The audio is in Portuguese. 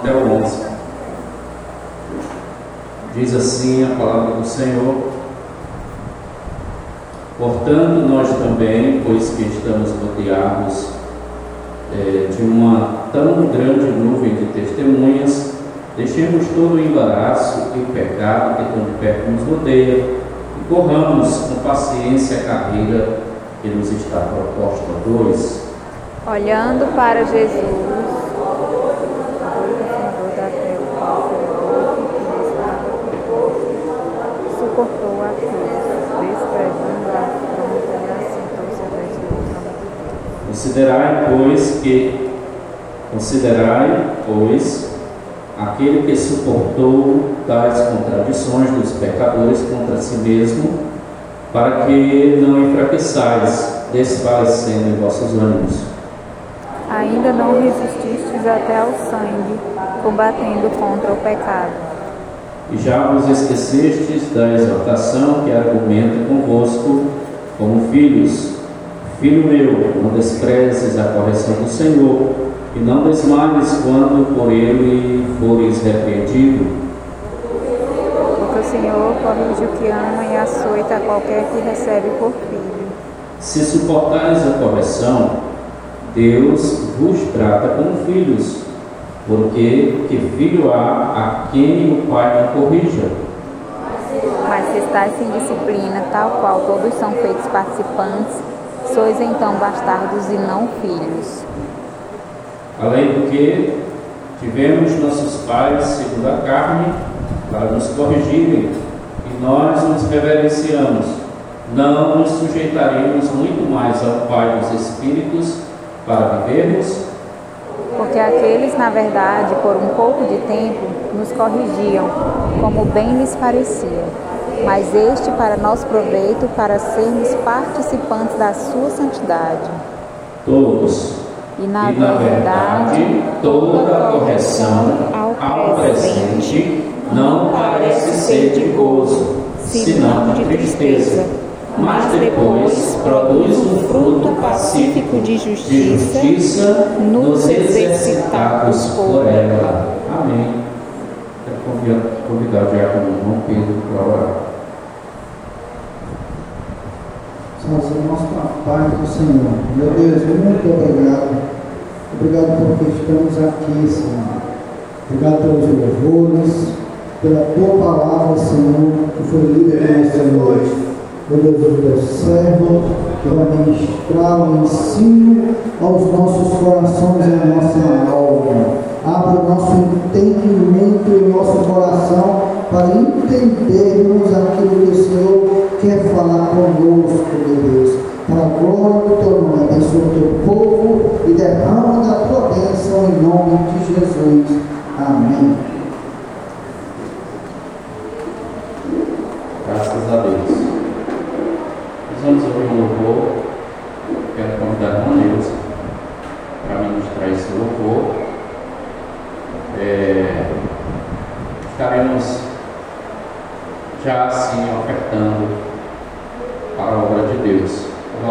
até o 11. Diz assim a palavra do Senhor: portanto, nós também, pois que estamos rodeados de uma tão grande nuvem de testemunhas, deixemos todo o embaraço e o pecado que tão de perto nos rodeia e corramos com paciência a carreira que nos está proposta. 2. Olhando para Jesus, suportou a cruz, desprezando a afronta e assentou-se à destra do trono de Deus. Considerai, pois, aquele que suportou tais contradições dos pecadores contra si mesmo, para que não enfraqueçais, desfalecendo em vossos ânimos. Ainda não resististes até ao sangue, combatendo contra o pecado. E já vos esquecestes da exortação que argumenta convosco como filhos. Filho meu, não desprezes a correção do Senhor, e não desmaies quando por ele fores repreendido. Porque o Senhor corrige o que ama e açoita qualquer que recebe por filho. Se suportares a correção, Deus vos trata como filhos, porque que filho há a quem o Pai não corrija? Mas se estáis sem disciplina, tal qual todos são feitos participantes, sois então bastardos e não filhos. Além do que, tivemos nossos pais segundo a carne para nos corrigirem, e nós nos reverenciamos. Não nos sujeitaremos muito mais ao Pai dos Espíritos para vivermos? Porque aqueles, na verdade, por um pouco de tempo, nos corrigiam, como bem lhes parecia. Mas este para nosso proveito, para sermos participantes da sua santidade. Todos. E na verdade, toda a correção ao presente não parece ser de gozo, senão de tristeza, mas depois produz um fruto pacífico de justiça nos exercitados por ela. Amém. Quero convidar o diácono João Pedro para orar. Senhor, nosso Pai do Senhor, meu Deus, muito obrigado. Obrigado porque estamos aqui, Senhor. Obrigado pelos louvores, pela tua palavra, Senhor, que foi lida nesta noite. Meu Deus, o teu servo, que vai ministrar o ensino aos nossos corações e à nossa alma. Abra o nosso entendimento e o nosso coração para entendermos aquilo que o Senhor quer falar conosco, meu Deus. Para a glória do teu nome, abençoa o teu povo e derrama da tua bênção em nome de Jesus. Amém. Graças a Deus. Vamos ouvir um louvor. Quero convidar a irmã Neuza para ministrar esse louvor. Estaremos já assim ofertando para a obra de Deus.